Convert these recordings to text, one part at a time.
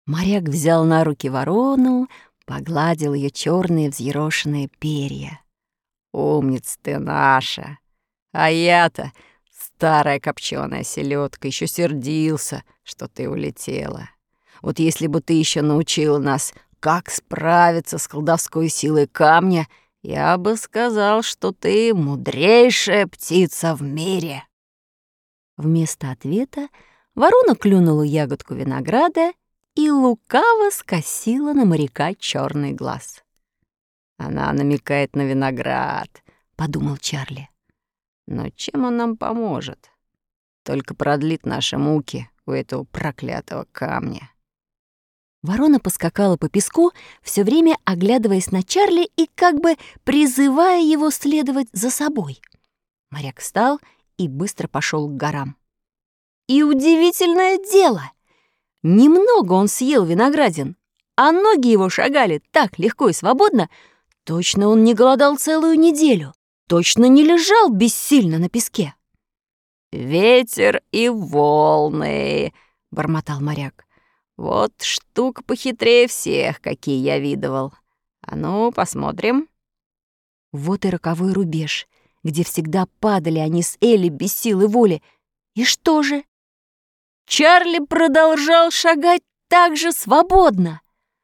Моряк взял на руки ворону, погладил ее черные взъерошенные перья. «Умница ты наша! А я-то, старая копченая селедка, еще сердился, что ты улетела. Вот если бы ты еще научила нас, как справиться с колдовской силой камня, я бы сказал, что ты мудрейшая птица в мире». Вместо ответа ворона клюнула ягодку винограда и лукаво скосила на моряка черный глаз. «Она намекает на виноград», — подумал Чарли. «Но чем он нам поможет? Только продлит наши муки у этого проклятого камня». Ворона поскакала по песку, все время оглядываясь на Чарли и как бы призывая его следовать за собой. Моряк встал и быстро пошел к горам. И удивительное дело! Немного он съел виноградин, а ноги его шагали так легко и свободно, точно он не голодал целую неделю, точно не лежал бессильно на песке. «Ветер и волны», — бормотал моряк. «Вот штука похитрее всех, какие я видывал. А ну, посмотрим». Вот и роковой рубеж, где всегда падали они с Элли без силы воли. И что же? Чарли продолжал шагать так же свободно.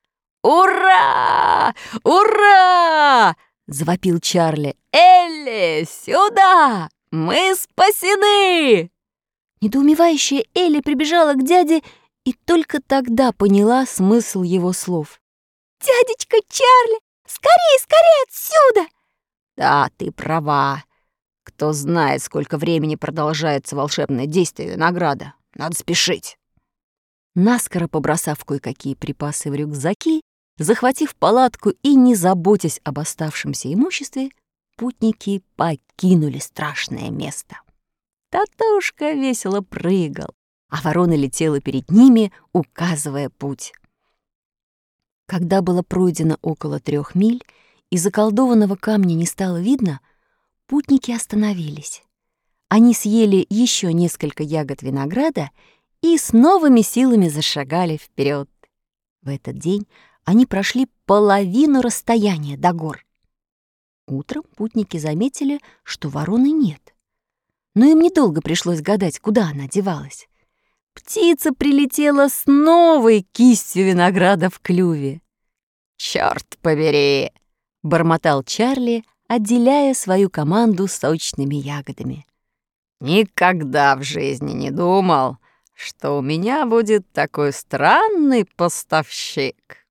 «Ура! Ура!» — завопил Чарли. «Элли, сюда! Мы спасены!» Недоумевающая Элли прибежала к дяде и только тогда поняла смысл его слов. «Дядечка Чарли, скорее, скорее отсюда!» «Да, ты права. Кто знает, сколько времени продолжается волшебное действие винограда. Надо спешить». Наскоро побросав кое-какие припасы в рюкзаки, захватив палатку и не заботясь об оставшемся имуществе, путники покинули страшное место. Татушка весело прыгал, а ворона летела перед ними, указывая путь. Когда было пройдено около 3 миль и заколдованного камня не стало видно, путники остановились. Они съели еще несколько ягод винограда и с новыми силами зашагали вперед. В этот день они прошли половину расстояния до гор. Утром путники заметили, что вороны нет. Но им недолго пришлось гадать, куда она девалась. Птица прилетела с новой кистью винограда в клюве. «Чёрт побери!» — бормотал Чарли, отделяя свою команду сочными ягодами. «Никогда в жизни не думал, что у меня будет такой странный поставщик».